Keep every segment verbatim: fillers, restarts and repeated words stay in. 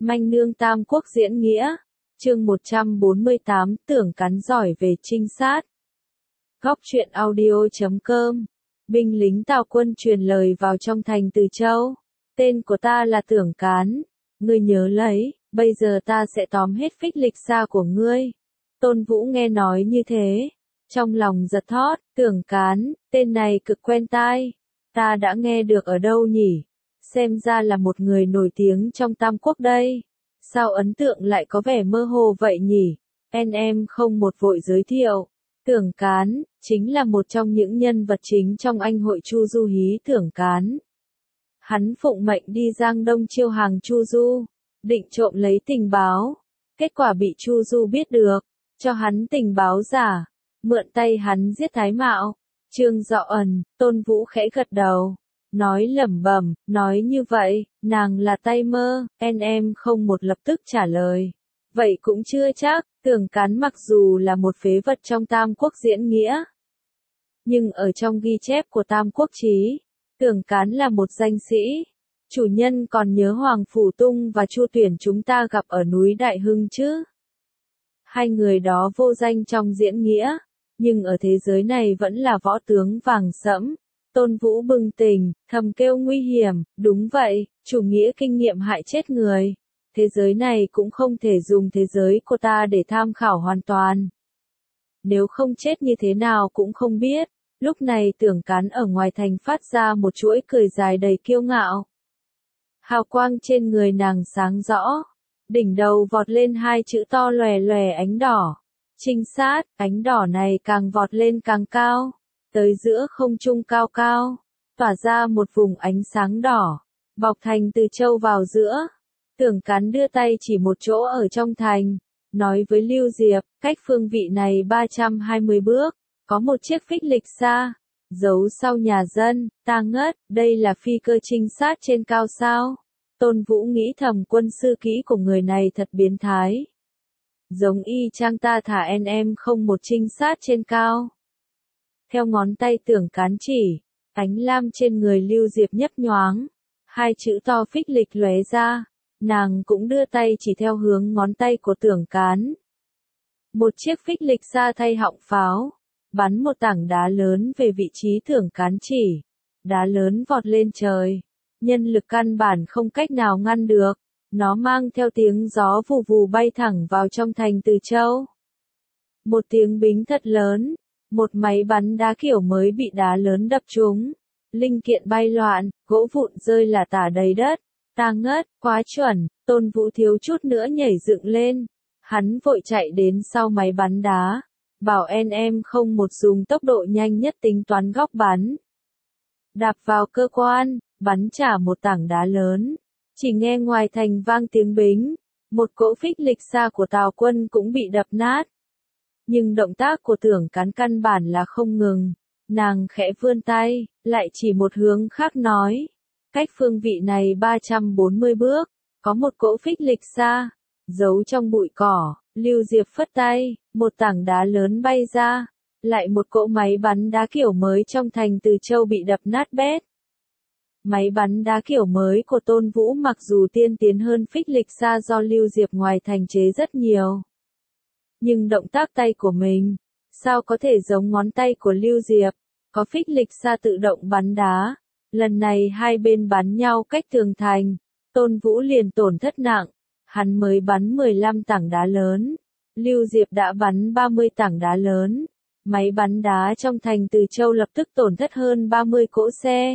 Manh nương Tam Quốc diễn nghĩa, chương một trăm bốn mươi tám, tưởng cán giỏi về trinh sát. Góc truyện audio chấm com. Binh lính Tào quân truyền lời vào trong thành Từ Châu. Tên của ta là Tưởng Cán. Ngươi nhớ lấy, bây giờ ta sẽ tóm hết phích lịch xa của ngươi. Tôn Vũ nghe nói như thế, trong lòng giật thót. Tưởng Cán, tên này cực quen tai. Ta đã nghe được ở đâu nhỉ? Xem ra là một người nổi tiếng trong Tam Quốc đây. Sao ấn tượng lại có vẻ mơ hồ vậy nhỉ? En em không một vội giới thiệu. Tưởng Cán, chính là một trong những nhân vật chính trong anh hội Chu Du hí Tưởng Cán. Hắn phụng mệnh đi Giang Đông chiêu hàng Chu Du, định trộm lấy tình báo. Kết quả bị Chu Du biết được, cho hắn tình báo giả, mượn tay hắn giết Thái Mạo. Trương Dọ Ẩn, Tôn Vũ khẽ gật đầu, nói lẩm bẩm, nói như vậy, nàng là tay mơ. En em không một lập tức trả lời. Vậy cũng chưa chắc. Tưởng Cán mặc dù là một phế vật trong Tam Quốc diễn nghĩa, nhưng ở trong ghi chép của Tam Quốc chí, Tưởng Cán là một danh sĩ. Chủ nhân còn nhớ Hoàng Phủ Tung và Chu Tuyển chúng ta gặp ở núi Đại Hưng chứ? Hai người đó vô danh trong diễn nghĩa, nhưng ở thế giới này vẫn là võ tướng vàng sẫm. Tôn Vũ bừng tỉnh, thầm kêu nguy hiểm. Đúng vậy, chủ nghĩa kinh nghiệm hại chết người. Thế giới này cũng không thể dùng thế giới của ta để tham khảo hoàn toàn. Nếu không chết như thế nào cũng không biết. Lúc này Tưởng Cán ở ngoài thành phát ra một chuỗi cười dài đầy kiêu ngạo. Hào quang trên người nàng sáng rõ. Đỉnh đầu vọt lên hai chữ to lòe lòe ánh đỏ. Trinh sát. Ánh đỏ này càng vọt lên càng cao. Tới giữa không trung cao cao. Tỏa ra một vùng ánh sáng đỏ. Bọc thành Từ Châu vào giữa. Tưởng Cán đưa tay chỉ một chỗ ở trong thành, nói với Lưu Diệp, cách phương vị này ba trăm hai mươi bước, có một chiếc phích lịch xa, giấu sau nhà dân. Ta ngất, đây là phi cơ trinh sát trên cao sao? Tôn Vũ nghĩ thầm, quân sư kỹ của người này thật biến thái. Giống y chang ta thả en em không một trinh sát trên cao. Theo ngón tay Tưởng Cán chỉ, ánh lam trên người Lưu Diệp nhấp nhoáng, hai chữ to phích lịch lóe ra. Nàng cũng đưa tay chỉ theo hướng ngón tay của Tưởng Cán. Một chiếc phích lịch xa thay họng pháo, bắn một tảng đá lớn về vị trí Tưởng Cán chỉ. Đá lớn vọt lên trời, nhân lực căn bản không cách nào ngăn được. Nó mang theo tiếng gió vù vù bay thẳng vào trong thành Từ Châu. Một tiếng bính thật lớn, một máy bắn đá kiểu mới bị đá lớn đập trúng. Linh kiện bay loạn, gỗ vụn rơi lả tả đầy đất. Ta ngất, quá chuẩn. Tôn Vũ thiếu chút nữa nhảy dựng lên. Hắn vội chạy đến sau máy bắn đá, bảo en em không một dùng tốc độ nhanh nhất tính toán góc bắn. Đạp vào cơ quan, bắn trả một tảng đá lớn. Chỉ nghe ngoài thành vang tiếng bính, một cỗ phích lịch xa của Tào quân cũng bị đập nát. Nhưng động tác của Tưởng Cán căn bản là không ngừng. Nàng khẽ vươn tay, lại chỉ một hướng khác nói. Cách phương vị này ba trăm bốn mươi bước, có một cỗ phích lịch xa, giấu trong bụi cỏ. Lưu Diệp phất tay, một tảng đá lớn bay ra, lại một cỗ máy bắn đá kiểu mới trong thành Từ Châu bị đập nát bét. Máy bắn đá kiểu mới của Tôn Vũ mặc dù tiên tiến hơn phích lịch xa do Lưu Diệp ngoài thành chế rất nhiều. Nhưng động tác tay của mình, sao có thể giống ngón tay của Lưu Diệp, có phích lịch xa tự động bắn đá. Lần này hai bên bắn nhau cách tường thành, Tôn Vũ liền tổn thất nặng, hắn mới bắn mười lăm tảng đá lớn, Lưu Diệp đã bắn ba mươi tảng đá lớn, máy bắn đá trong thành Từ Châu lập tức tổn thất hơn ba mươi cỗ xe.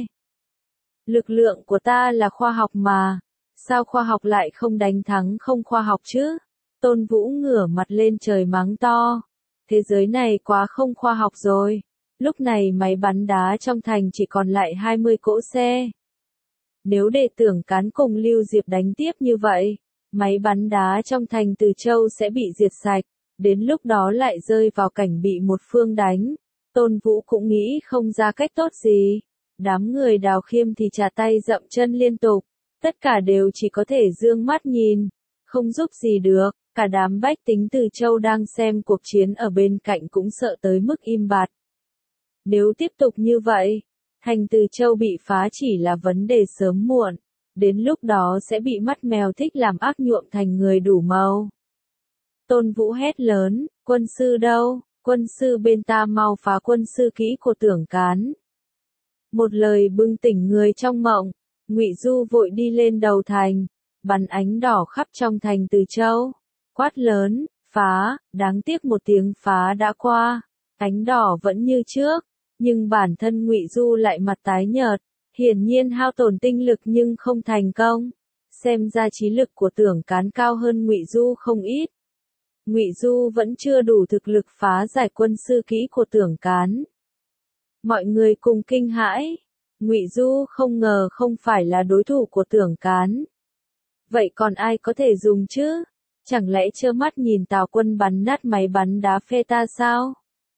Lực lượng của ta là khoa học mà, sao khoa học lại không đánh thắng không khoa học chứ? Tôn Vũ ngửa mặt lên trời mắng to, thế giới này quá không khoa học rồi. Lúc này máy bắn đá trong thành chỉ còn lại hai mươi cỗ xe. Nếu để Tưởng Cán cùng Lưu Diệp đánh tiếp như vậy, máy bắn đá trong thành Từ Châu sẽ bị diệt sạch, đến lúc đó lại rơi vào cảnh bị một phương đánh. Tôn Vũ cũng nghĩ không ra cách tốt gì. Đám người Đào Khiêm thì chà tay dậm chân liên tục, tất cả đều chỉ có thể dương mắt nhìn, không giúp gì được. Cả đám bách tính Từ Châu đang xem cuộc chiến ở bên cạnh cũng sợ tới mức im bặt. Nếu tiếp tục như vậy, thành Từ Châu bị phá chỉ là vấn đề sớm muộn. đến lúc đó sẽ bị mắt mèo thích làm ác nhuộm thành người đủ màu. Tôn Vũ hét lớn, quân sư đâu, quân sư bên ta mau phá quân sư kỹ của Tưởng Cán. Một lời bừng tỉnh người trong mộng, Ngụy Du vội đi lên đầu thành, bắn ánh đỏ khắp trong thành Từ Châu, quát lớn, phá, đáng tiếc một tiếng phá đã qua, ánh đỏ vẫn như trước, nhưng bản thân Ngụy Du lại mặt tái nhợt, hiển nhiên hao tổn tinh lực nhưng không thành công. Xem ra trí lực của Tưởng Cán cao hơn Ngụy Du không ít. Ngụy Du vẫn chưa đủ thực lực phá giải quân sư kỹ của Tưởng Cán. Mọi người cùng kinh hãi, Ngụy Du không ngờ không phải là đối thủ của Tưởng Cán. Vậy còn ai có thể dùng chứ? Chẳng lẽ trơ mắt nhìn Tào Quân bắn nát máy bắn đá phe ta sao?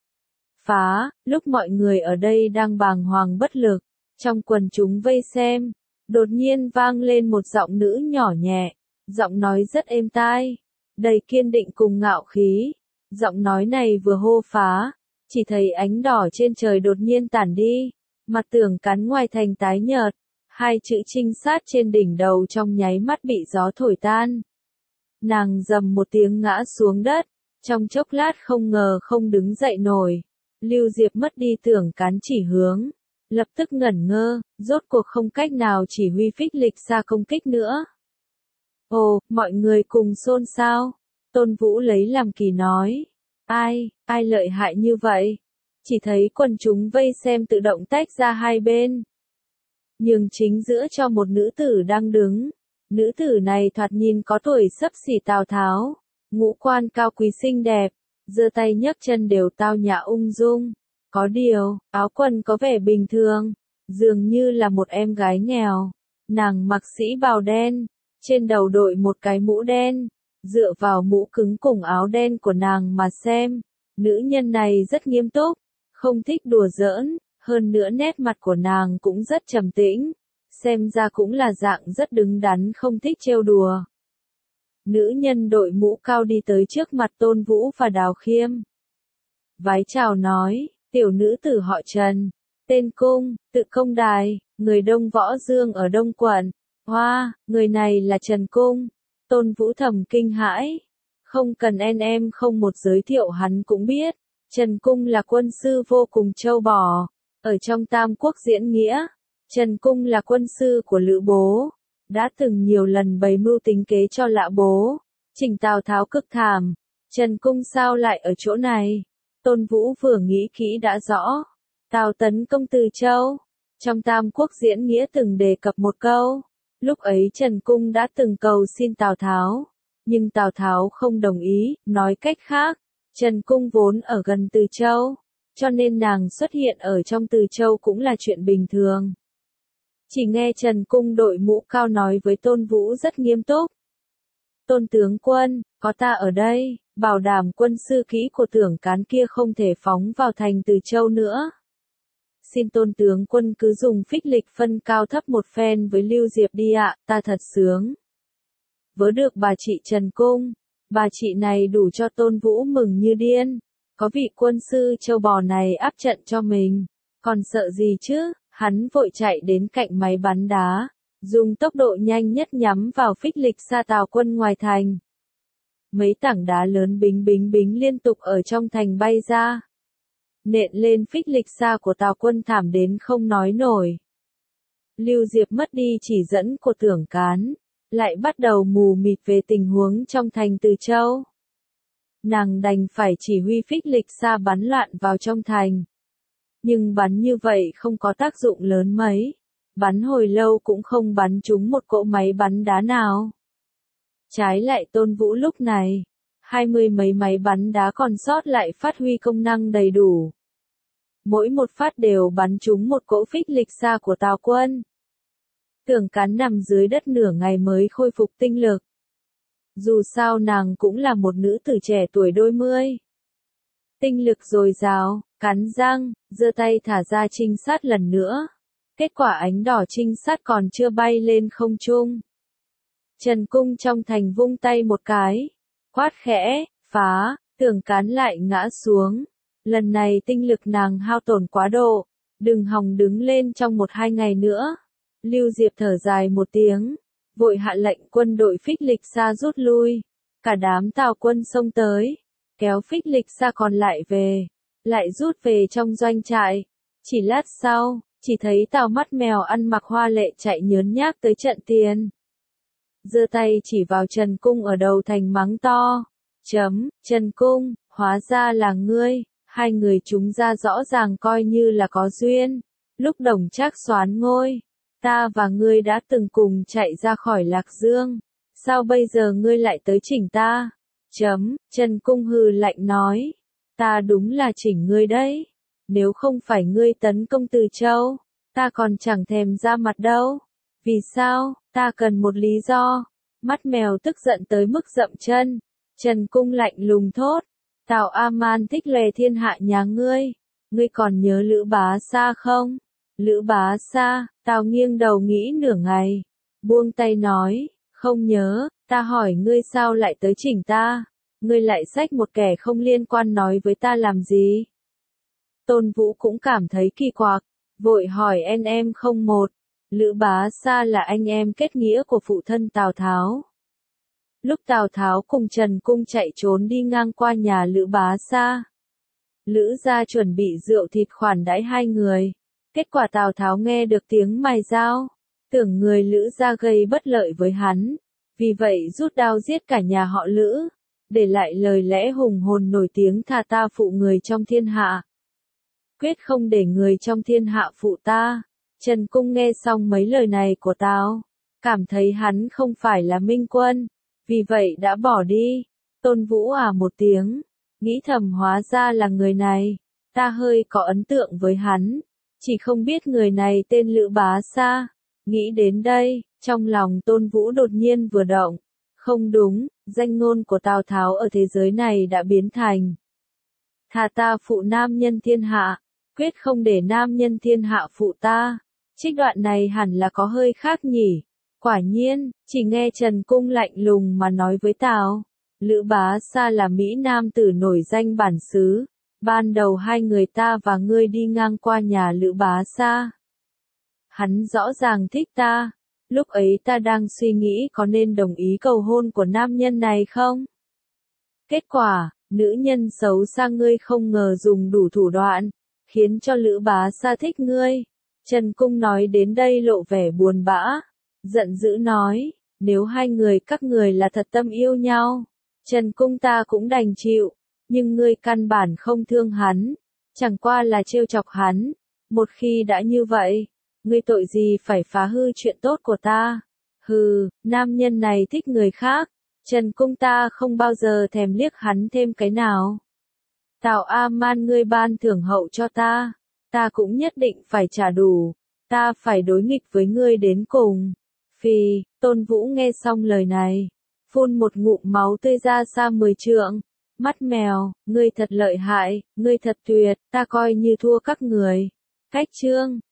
Phá, lúc mọi người ở đây đang bàng hoàng bất lực, trong quần chúng vây xem, đột nhiên vang lên một giọng nữ nhỏ nhẹ, giọng nói rất êm tai, đầy kiên định cùng ngạo khí. Giọng nói này vừa hô phá, chỉ thấy ánh đỏ trên trời đột nhiên tản đi, mặt Tưởng Cán ngoài thành tái nhợt, hai chữ trinh sát trên đỉnh đầu trong nháy mắt bị gió thổi tan. Nàng rầm một tiếng ngã xuống đất, trong chốc lát không ngờ không đứng dậy nổi. Lưu Diệp mất đi Tưởng Cán chỉ hướng, lập tức ngẩn ngơ, rốt cuộc không cách nào chỉ huy phích lịch xa công kích nữa. Ồ, mọi người cùng xôn xao. Tôn Vũ lấy làm kỳ nói, ai, ai lợi hại như vậy? Chỉ thấy quần chúng vây xem tự động tách ra hai bên, nhường chính giữa cho một nữ tử đang đứng. Nữ tử này thoạt nhìn có tuổi xấp xỉ Tào Tháo, ngũ quan cao quý xinh đẹp, giơ tay nhấc chân đều tao nhã ung dung. Có điều, áo quần có vẻ bình thường, dường như là một em gái nghèo. Nàng mặc sĩ bào đen, trên đầu đội một cái mũ đen, dựa vào mũ cứng cùng áo đen của nàng mà xem, nữ nhân này rất nghiêm túc, không thích đùa giỡn, hơn nữa nét mặt của nàng cũng rất trầm tĩnh, xem ra cũng là dạng rất đứng đắn không thích trêu đùa. Nữ nhân đội mũ cao đi tới trước mặt Tôn Vũ và Đào Khiêm. Vái chào nói, tiểu nữ tử họ Trần, tên Cung, tự Công Đài, người Đông Võ Dương ở Đông Quận. Hoa, người này là Trần Cung. Tôn Vũ thầm kinh hãi, không cần en em không một giới thiệu hắn cũng biết, Trần Cung là quân sư vô cùng trâu bò, ở trong Tam Quốc diễn nghĩa, Trần Cung là quân sư của Lữ Bố, đã từng nhiều lần bày mưu tính kế cho Lã Bố, chỉnh Tào Tháo cực thảm. Trần Cung sao lại ở chỗ này? Tôn Vũ vừa nghĩ kỹ đã rõ, Tào tấn công Từ Châu, trong Tam Quốc diễn nghĩa từng đề cập một câu. Lúc ấy Trần Cung đã từng cầu xin Tào Tháo, nhưng Tào Tháo không đồng ý, nói cách khác, Trần Cung vốn ở gần Từ Châu, cho nên nàng xuất hiện ở trong Từ Châu cũng là chuyện bình thường. Chỉ nghe Trần Cung đội mũ cao nói với Tôn Vũ rất nghiêm túc. Tôn tướng quân, có ta ở đây, bảo đảm quân sư kỹ của Tưởng Cán kia không thể phóng vào thành Từ Châu nữa. Xin Tôn tướng quân cứ dùng phích lịch phân cao thấp một phen với Lưu Diệp đi ạ, ta thật sướng. Vớ được bà chị Trần Cung, bà chị này đủ cho Tôn Vũ mừng như điên, có vị quân sư châu bò này áp trận cho mình, còn sợ gì chứ, hắn vội chạy đến cạnh máy bắn đá, dùng tốc độ nhanh nhất nhắm vào phích lịch xa Tào quân ngoài thành. Mấy tảng đá lớn bính bính bính liên tục ở trong thành bay ra, nện lên phích lịch xa của Tào quân thảm đến không nói nổi. Lưu Diệp mất đi chỉ dẫn của Tưởng Cán, lại bắt đầu mù mịt về tình huống trong thành Từ Châu. Nàng đành phải chỉ huy phích lịch xa bắn loạn vào trong thành. Nhưng bắn như vậy không có tác dụng lớn mấy, bắn hồi lâu cũng không bắn trúng một cỗ máy bắn đá nào. Trái lại Tôn Vũ lúc này, hai mươi mấy máy bắn đá còn sót lại phát huy công năng đầy đủ. Mỗi một phát đều bắn trúng một cỗ phích lịch xa của Tào quân. Tưởng Cán nằm dưới đất nửa ngày mới khôi phục tinh lực. Dù sao nàng cũng là một nữ tử trẻ tuổi đôi mươi. Tinh lực dồi dào, cắn răng, giơ tay thả ra trinh sát lần nữa. Kết quả ánh đỏ trinh sát còn chưa bay lên không trung. Trần Cung trong thành vung tay một cái, quát khẽ, phá, Tưởng Cán lại ngã xuống. Lần này tinh lực nàng hao tổn quá độ, đừng hòng đứng lên trong một hai ngày nữa. Lưu Diệp thở dài một tiếng, vội hạ lệnh quân đội Phích Lịch Sa rút lui. Cả đám Tào quân xông tới, kéo Phích Lịch Sa còn lại về, lại rút về trong doanh trại. Chỉ lát sau, chỉ thấy Tào Mắt Mèo ăn mặc hoa lệ chạy nhớn nhác tới trận tiền. Giơ tay chỉ vào Trần Cung ở đầu thành mắng to. Chấm, Trần Cung, hóa ra là ngươi. Hai người chúng ra rõ ràng coi như là có duyên. Lúc Đồng Trác soán ngôi, ta và ngươi đã từng cùng chạy ra khỏi Lạc Dương. Sao bây giờ ngươi lại tới chỉnh ta? Chấm, Trần Cung hừ lạnh nói. Ta đúng là chỉnh ngươi đấy. Nếu không phải ngươi tấn công Từ Châu, ta còn chẳng thèm ra mặt đâu. Vì sao? Ta cần một lý do. Mắt Mèo tức giận tới mức dậm chân. Trần Cung lạnh lùng thốt. Tào A-man thích lè thiên hạ nhà ngươi. Ngươi còn nhớ Lữ Bá Sa không? Lữ Bá Sa, Tào nghiêng đầu nghĩ nửa ngày. Buông tay nói, không nhớ, ta hỏi ngươi sao lại tới chỉnh ta? Ngươi lại xách một kẻ không liên quan nói với ta làm gì? Tôn Vũ cũng cảm thấy kỳ quặc, vội hỏi en em không một. Lữ Bá Sa là anh em kết nghĩa của phụ thân Tào Tháo. Lúc Tào Tháo cùng Trần Cung chạy trốn đi ngang qua nhà Lữ Bá Sa, Lữ gia chuẩn bị rượu thịt khoản đãi hai người. Kết quả Tào Tháo nghe được tiếng mài dao, tưởng người Lữ gia gây bất lợi với hắn, vì vậy rút đao giết cả nhà họ Lữ, để lại lời lẽ hùng hồn nổi tiếng thà ta phụ người trong thiên hạ. Quyết không để người trong thiên hạ phụ ta. Trần Cung nghe xong mấy lời này của Tào, cảm thấy hắn không phải là minh quân, vì vậy đã bỏ đi. Tôn Vũ à một tiếng, nghĩ thầm hóa ra là người này, ta hơi có ấn tượng với hắn, chỉ không biết người này tên Lữ Bá Sa. Nghĩ đến đây, trong lòng Tôn Vũ đột nhiên vừa động, không đúng, danh ngôn của Tào Tháo ở thế giới này đã biến thành thà ta phụ nam nhân thiên hạ, quyết không để nam nhân thiên hạ phụ ta. Trích đoạn này hẳn là có hơi khác nhỉ. Quả nhiên, chỉ nghe Trần Cung lạnh lùng mà nói với Tào. Lữ Bá Sa là Mỹ Nam tử nổi danh bản xứ. Ban đầu hai người ta và ngươi đi ngang qua nhà Lữ Bá Sa. Hắn rõ ràng thích ta. Lúc ấy ta đang suy nghĩ có nên đồng ý cầu hôn của nam nhân này không? Kết quả, nữ nhân xấu xa ngươi không ngờ dùng đủ thủ đoạn, khiến cho Lữ Bá Sa thích ngươi. Trần Cung nói đến đây lộ vẻ buồn bã, giận dữ nói, nếu hai người các người là thật tâm yêu nhau, Trần Cung ta cũng đành chịu, nhưng ngươi căn bản không thương hắn, chẳng qua là trêu chọc hắn, một khi đã như vậy, ngươi tội gì phải phá hư chuyện tốt của ta? Hừ, nam nhân này thích người khác, Trần Cung ta không bao giờ thèm liếc hắn thêm cái nào. Tào A-man ngươi ban thưởng hậu cho ta, ta cũng nhất định phải trả đủ, ta phải đối nghịch với ngươi đến cùng. Phì, Tôn Vũ nghe xong lời này, phun một ngụm máu tươi ra xa mười trượng. Mắt Mèo, ngươi thật lợi hại, ngươi thật tuyệt, ta coi như thua các người. Cách chương